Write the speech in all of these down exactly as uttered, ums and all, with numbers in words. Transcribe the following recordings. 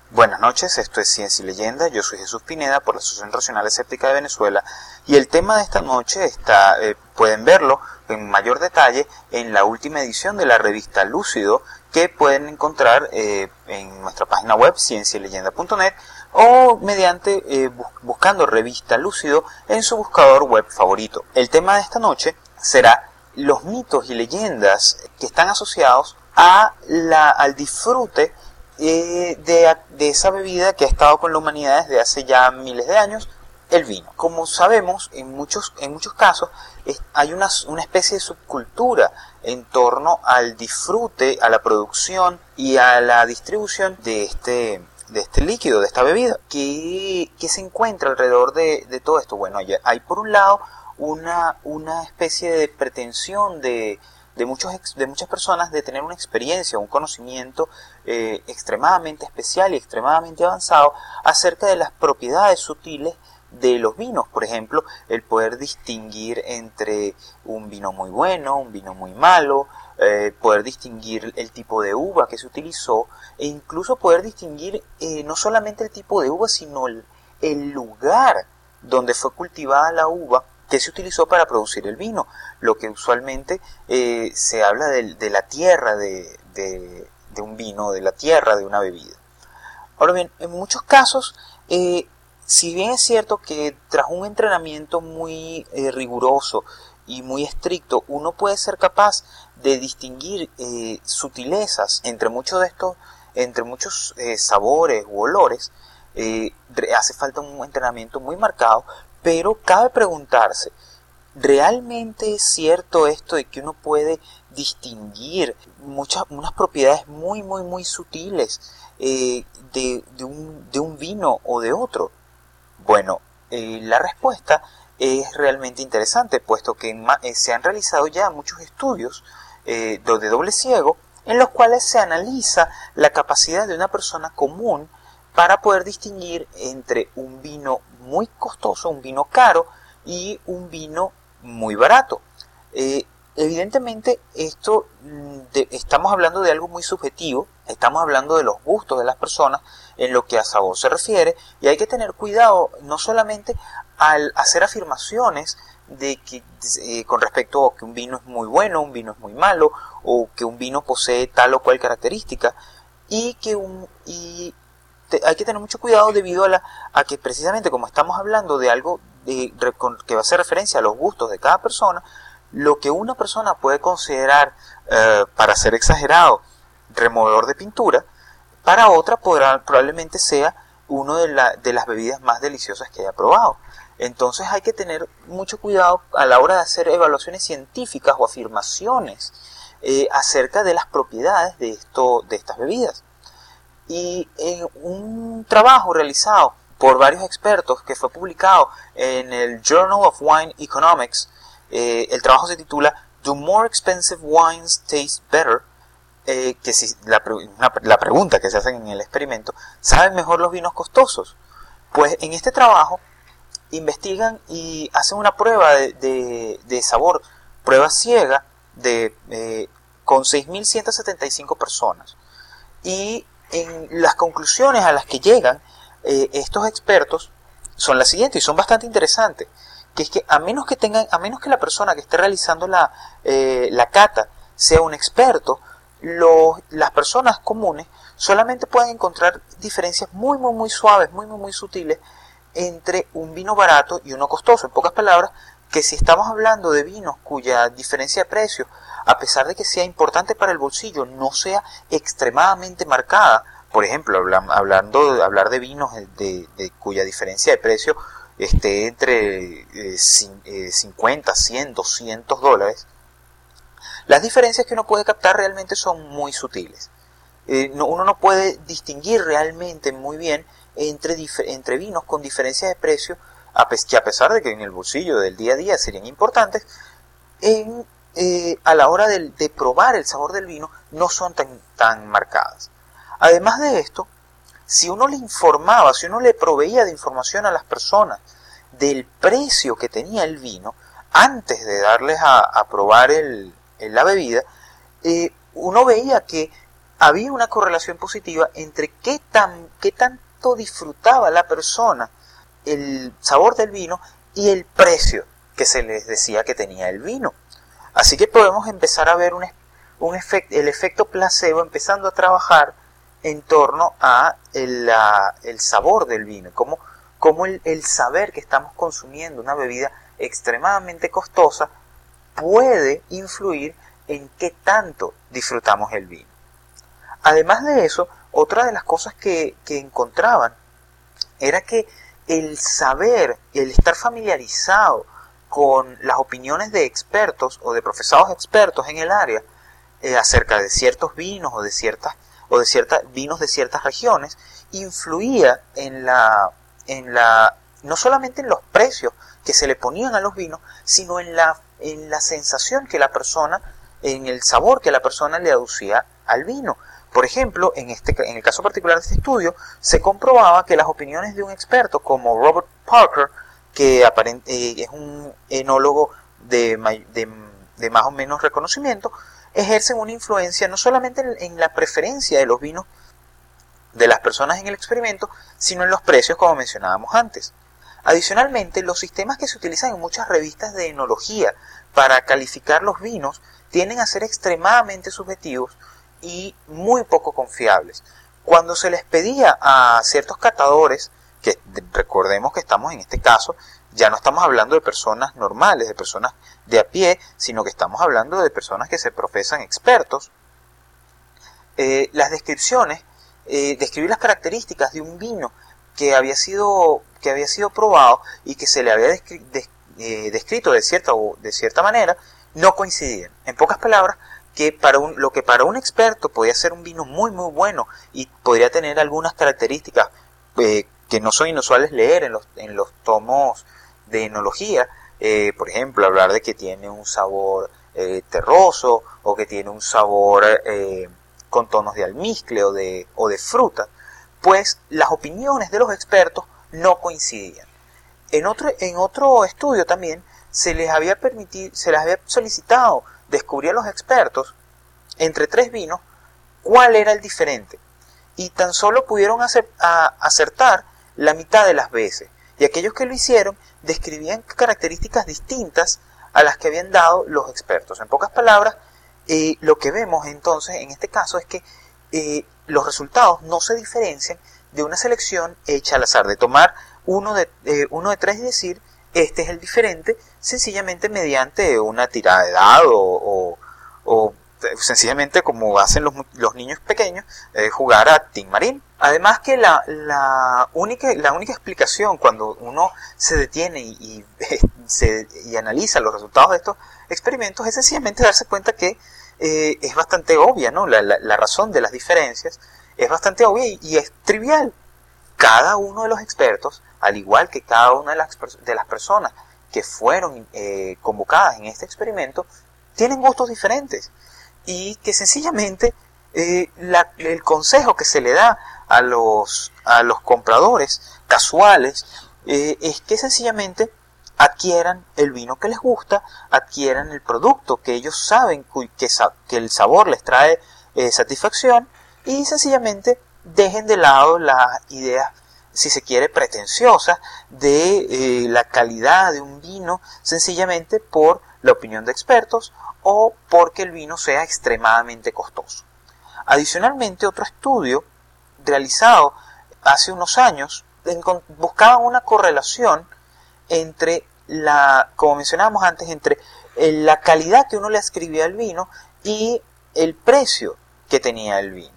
Buenas noches, esto es Ciencia y Leyenda, yo soy Jesús Pineda por la Asociación Racional Escéptica de Venezuela y el tema de esta noche está, eh, pueden verlo en mayor detalle en la última edición de la revista Lúcido que pueden encontrar eh, en nuestra página web ciencia y leyenda punto net o mediante eh, bus buscando revista Lúcido en su buscador web favorito. El tema de esta noche será los mitos y leyendas que están asociados a la, al disfrute Eh, de, de esa bebida que ha estado con la humanidad desde hace ya miles de años, el vino. Como sabemos, en muchos, en muchos casos es, hay una, una especie de subcultura en torno al disfrute, a la producción y a la distribución de este, de este líquido, de esta bebida, que, que se encuentra alrededor de, de todo esto. Bueno, hay, hay por un lado una, una especie de pretensión de De, muchos, de muchas personas de tener una experiencia, un conocimiento eh, extremadamente especial y extremadamente avanzado acerca de las propiedades sutiles de los vinos. Por ejemplo, el poder distinguir entre un vino muy bueno, un vino muy malo, eh, poder distinguir el tipo de uva que se utilizó e incluso poder distinguir eh, no solamente el tipo de uva, sino el, el lugar donde fue cultivada la uva que se utilizó para producir el vino, lo que usualmente eh, se habla de, de la tierra de, de, de un vino, de la tierra de una bebida. Ahora bien, en muchos casos, eh, si bien es cierto que tras un entrenamiento muy eh, riguroso y muy estricto, uno puede ser capaz de distinguir eh, sutilezas entre muchos de estos, entre muchos eh, sabores u olores, eh, hace falta un entrenamiento muy marcado. Pero cabe preguntarse, ¿realmente es cierto esto de que uno puede distinguir muchas, unas propiedades muy, muy, muy sutiles eh, de, de, un, de un vino o de otro? Bueno, eh, la respuesta es realmente interesante, puesto que eh, se han realizado ya muchos estudios eh, de doble ciego, en los cuales se analiza la capacidad de una persona común para poder distinguir entre un vino muy costoso, un vino caro y un vino muy barato. Eh, evidentemente esto de, estamos hablando de algo muy subjetivo, estamos hablando de los gustos de las personas en lo que a sabor se refiere y hay que tener cuidado no solamente al hacer afirmaciones de que eh, con respecto a que un vino es muy bueno, un vino es muy malo o que un vino posee tal o cual característica y que un y hay que tener mucho cuidado debido a, la, a que precisamente como estamos hablando de algo de, que va a hacer referencia a los gustos de cada persona, lo que una persona puede considerar, eh, para ser exagerado, removedor de pintura, para otra podrá, probablemente sea una de, la, de las bebidas más deliciosas que haya probado. Entonces hay que tener mucho cuidado a la hora de hacer evaluaciones científicas o afirmaciones eh, acerca de las propiedades de, esto, de estas bebidas. Y en un trabajo realizado por varios expertos que fue publicado en el Journal of Wine Economics, eh, el trabajo se titula Do More Expensive Wines Taste Better? Eh, que si la, una, la pregunta que se hace en el experimento, ¿saben mejor los vinos costosos? Pues en este trabajo investigan y hacen una prueba de, de, de sabor, prueba ciega de, eh, con seis mil ciento setenta y cinco personas. Y en las conclusiones a las que llegan eh, estos expertos son las siguientes y son bastante interesantes, que es que a menos que tengan, a menos que la persona que esté realizando la, eh, la cata sea un experto, los, las personas comunes solamente pueden encontrar diferencias muy muy muy suaves, muy muy muy sutiles entre un vino barato y uno costoso. En pocas palabras, que si estamos hablando de vinos cuya diferencia de precio, a pesar de que sea importante para el bolsillo, no sea extremadamente marcada. Por ejemplo, hablando de hablar de vinos de, de cuya diferencia de precio esté entre eh, cincuenta, cien, doscientos dólares, las diferencias que uno puede captar realmente son muy sutiles. Eh, no, uno no puede distinguir realmente muy bien entre, entre vinos con diferencias de precio, a que a pesar de que en el bolsillo del día a día serían importantes, en Eh, a la hora de, de probar el sabor del vino no son tan, tan marcadas. Además de esto, si uno le informaba, si uno le proveía de información a las personas del precio que tenía el vino antes de darles a, a probar el, el, la bebida, eh, uno veía que había una correlación positiva entre qué, tan, qué tanto disfrutaba la persona el sabor del vino y el precio que se les decía que tenía el vino. Así que podemos empezar a ver un, un efect, el efecto placebo empezando a trabajar en torno a el, la, el sabor del vino, como, como el, el saber que estamos consumiendo una bebida extremadamente costosa puede influir en qué tanto disfrutamos el vino. Además de eso, otra de las cosas que, que encontraban era que el saber, el estar familiarizado con las opiniones de expertos o de profesados expertos en el área eh, acerca de ciertos vinos o de ciertas o de ciertas vinos de ciertas regiones influía en la en la no solamente en los precios que se le ponían a los vinos, sino en la en la sensación que la persona, en el sabor que la persona le aducía al vino. Por ejemplo, en este en el caso particular de este estudio, se comprobaba que las opiniones de un experto como Robert Parker, que aparente, eh, es un enólogo de, de, de más o menos reconocimiento, ejercen una influencia no solamente en, en la preferencia de los vinos de las personas en el experimento, sino en los precios, como mencionábamos antes. Adicionalmente, los sistemas que se utilizan en muchas revistas de enología para calificar los vinos tienden a ser extremadamente subjetivos y muy poco confiables. Cuando se les pedía a ciertos catadores, que recordemos que estamos en este caso, ya no estamos hablando de personas normales, de personas de a pie, sino que estamos hablando de personas que se profesan expertos, eh, las descripciones, eh, describir las características de un vino que había sido, que había sido probado y que se le había descri des eh, descrito de cierta, o de cierta manera, no coincidían. En pocas palabras, que para un, lo que para un experto podía ser un vino muy muy bueno y podría tener algunas características eh, que no son inusuales leer en los, en los tomos de enología, eh, por ejemplo, hablar de que tiene un sabor eh, terroso o que tiene un sabor eh, con tonos de almizcle o de, o de fruta, pues las opiniones de los expertos no coincidían. En otro, en otro estudio también se les había permitido, se les había solicitado descubrir a los expertos entre tres vinos cuál era el diferente, y tan solo pudieron hacer, a, acertar la mitad de las veces, y aquellos que lo hicieron describían características distintas a las que habían dado los expertos. En pocas palabras, eh, lo que vemos entonces en este caso es que eh, los resultados no se diferencian de una selección hecha al azar, de tomar uno de, eh, uno de tres y decir este es el diferente, sencillamente mediante una tirada de dado o, o, o sencillamente como hacen los, los niños pequeños, eh, jugar a Tin Marín. Además que la, la, única, la única explicación cuando uno se detiene y, y, se, y analiza los resultados de estos experimentos es sencillamente darse cuenta que eh, es bastante obvia, ¿no? La, la, la razón de las diferencias es bastante obvia y, y es trivial. Cada uno de los expertos, al igual que cada una de las, de las personas que fueron eh, convocadas en este experimento, tienen gustos diferentes y que sencillamente eh, la, el consejo que se le da a los, a los compradores casuales eh, es que sencillamente adquieran el vino que les gusta, adquieran el producto que ellos saben que, que el sabor les trae eh, satisfacción y sencillamente dejen de lado las ideas, si se quiere, pretenciosas de eh, la calidad de un vino sencillamente por la opinión de expertos o porque el vino sea extremadamente costoso. Adicionalmente, otro estudio realizado hace unos años buscaba una correlación entre la, como mencionábamos antes, entre la calidad que uno le ascribía al vino y el precio que tenía el vino.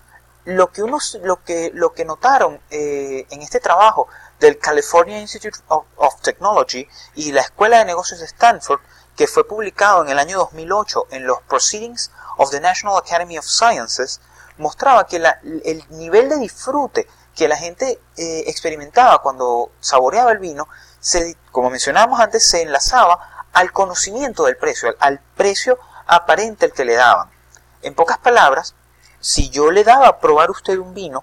Lo que, uno, lo que, lo que notaron eh, en este trabajo del California Institute of, of Technology y la Escuela de Negocios de Stanford, que fue publicado en el año dos mil ocho en los Proceedings of the National Academy of Sciences, mostraba que la, el nivel de disfrute que la gente eh, experimentaba cuando saboreaba el vino, se, como mencionábamos antes, se enlazaba al conocimiento del precio, al, al precio aparente al que le daban. En pocas palabras, si yo le daba a probar a usted un vino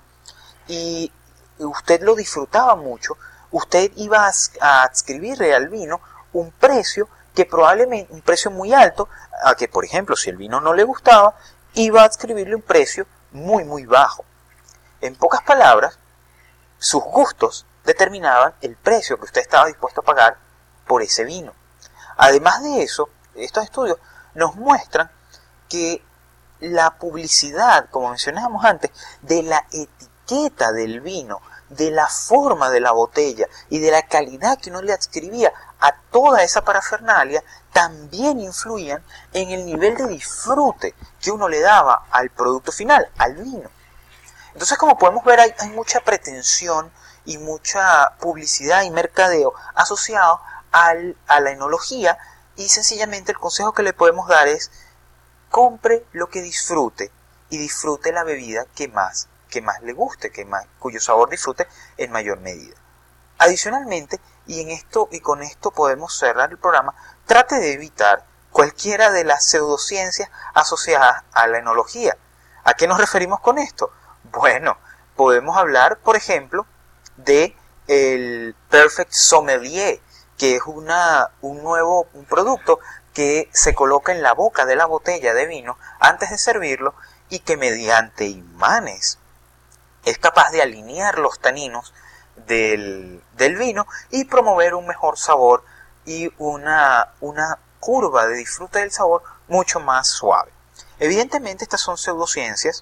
y usted lo disfrutaba mucho, usted iba a adscribirle al vino un precio que probablemente, un precio muy alto, a que por ejemplo si el vino no le gustaba, iba a adscribirle un precio muy muy bajo. En pocas palabras, sus gustos determinaban el precio que usted estaba dispuesto a pagar por ese vino. Además de eso, estos estudios nos muestran que la publicidad, como mencionábamos antes, de la etiqueta del vino, de la forma de la botella y de la calidad que uno le adscribía a toda esa parafernalia, también influían en el nivel de disfrute que uno le daba al producto final, al vino. Entonces, como podemos ver, hay, hay mucha pretensión y mucha publicidad y mercadeo asociado al, a la enología, y sencillamente el consejo que le podemos dar es: compre lo que disfrute y disfrute la bebida que más, que más le guste, que más, cuyo sabor disfrute en mayor medida. Adicionalmente, y en esto y con esto podemos cerrar el programa, trate de evitar cualquiera de las pseudociencias asociadas a la enología. ¿A qué nos referimos con esto? Bueno, podemos hablar, por ejemplo, de el Perfect Sommelier, que es una, un nuevo un producto que se coloca en la boca de la botella de vino antes de servirlo y que mediante imanes es capaz de alinear los taninos del, del vino y promover un mejor sabor y una, una curva de disfrute del sabor mucho más suave. Evidentemente estas son pseudociencias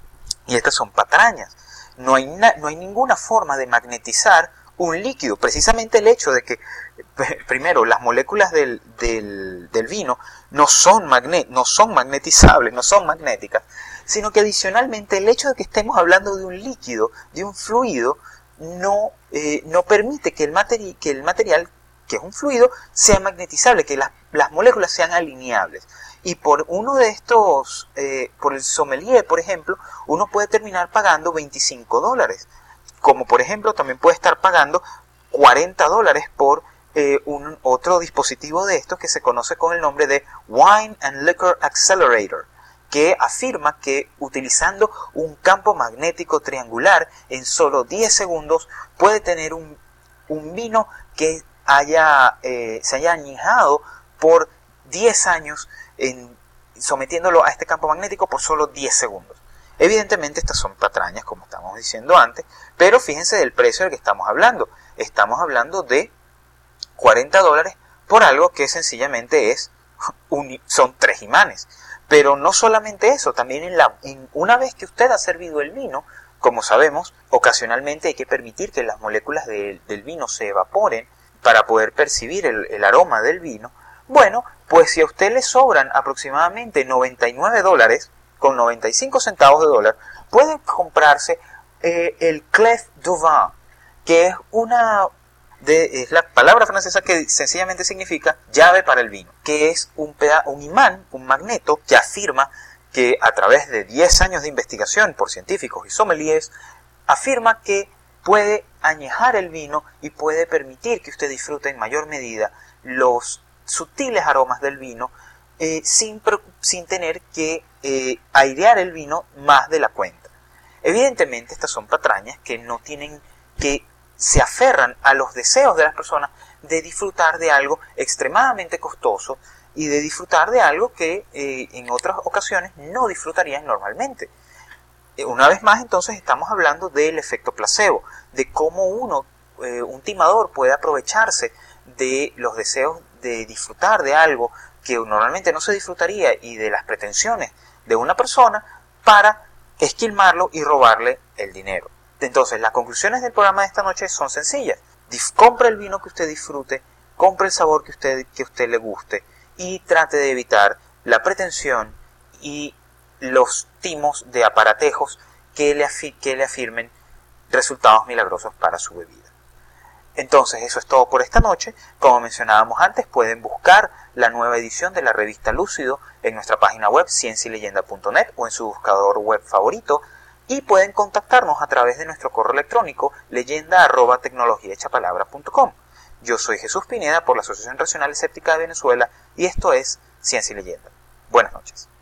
y estas son patrañas. No hay, na, no hay ninguna forma de magnetizar un líquido. Precisamente el hecho de que, primero, las moléculas del, del, del vino no son, magne, no son magnetizables, no son magnéticas, sino que adicionalmente el hecho de que estemos hablando de un líquido, de un fluido, no, eh, no permite que el, materi que el material, que es un fluido, sea magnetizable, que las, las moléculas sean alineables. Y por uno de estos, eh, por el sommelier, por ejemplo, uno puede terminar pagando veinticinco dólares. Como por ejemplo también puede estar pagando cuarenta dólares por eh, un otro dispositivo de estos que se conoce con el nombre de Wine and Liquor Accelerator, que afirma que utilizando un campo magnético triangular en solo diez segundos puede tener un, un vino que haya, eh, se haya añejado por diez años, en, sometiéndolo a este campo magnético por solo diez segundos. Evidentemente estas son patrañas, como estamos diciendo antes, pero fíjense del precio del que estamos hablando. Estamos hablando de cuarenta dólares por algo que sencillamente es un, son tres imanes. Pero no solamente eso, también en la, en una vez que usted ha servido el vino, como sabemos, ocasionalmente hay que permitir que las moléculas de, del vino se evaporen para poder percibir el, el aroma del vino. Bueno, pues si a usted le sobran aproximadamente noventa y nueve dólares, con noventa y cinco centavos de dólar, puede comprarse eh, el Clef du Vin, que es una de, es la palabra francesa que sencillamente significa llave para el vino, que es un, peda un imán, un magneto, que afirma que a través de diez años de investigación por científicos y sommeliers, afirma que puede añejar el vino y puede permitir que usted disfrute en mayor medida los sutiles aromas del vino, eh, sin, sin tener que eh, airear el vino más de la cuenta. Evidentemente estas son patrañas que no tienen, que se aferran a los deseos de las personas de disfrutar de algo extremadamente costoso y de disfrutar de algo que eh, en otras ocasiones no disfrutarían normalmente. Eh, una vez más, entonces, estamos hablando del efecto placebo, de cómo uno, eh, un timador, puede aprovecharse de los deseos de disfrutar de algo que normalmente no se disfrutaría y de las pretensiones de una persona para esquilmarlo y robarle el dinero. Entonces, las conclusiones del programa de esta noche son sencillas. Compre el vino que usted disfrute, compre el sabor que usted, que usted le guste y trate de evitar la pretensión y los timos de aparatejos que le, afi que le afirmen resultados milagrosos para su bebida. Entonces, eso es todo por esta noche. Como mencionábamos antes, pueden buscar la nueva edición de la revista Lúcido en nuestra página web ciencia y leyenda punto net o en su buscador web favorito, y pueden contactarnos a través de nuestro correo electrónico leyenda arroba tecnologiahechapalabra punto com. Yo soy Jesús Pineda por la Asociación Racional Escéptica de Venezuela y esto es Ciencia y Leyenda. Buenas noches.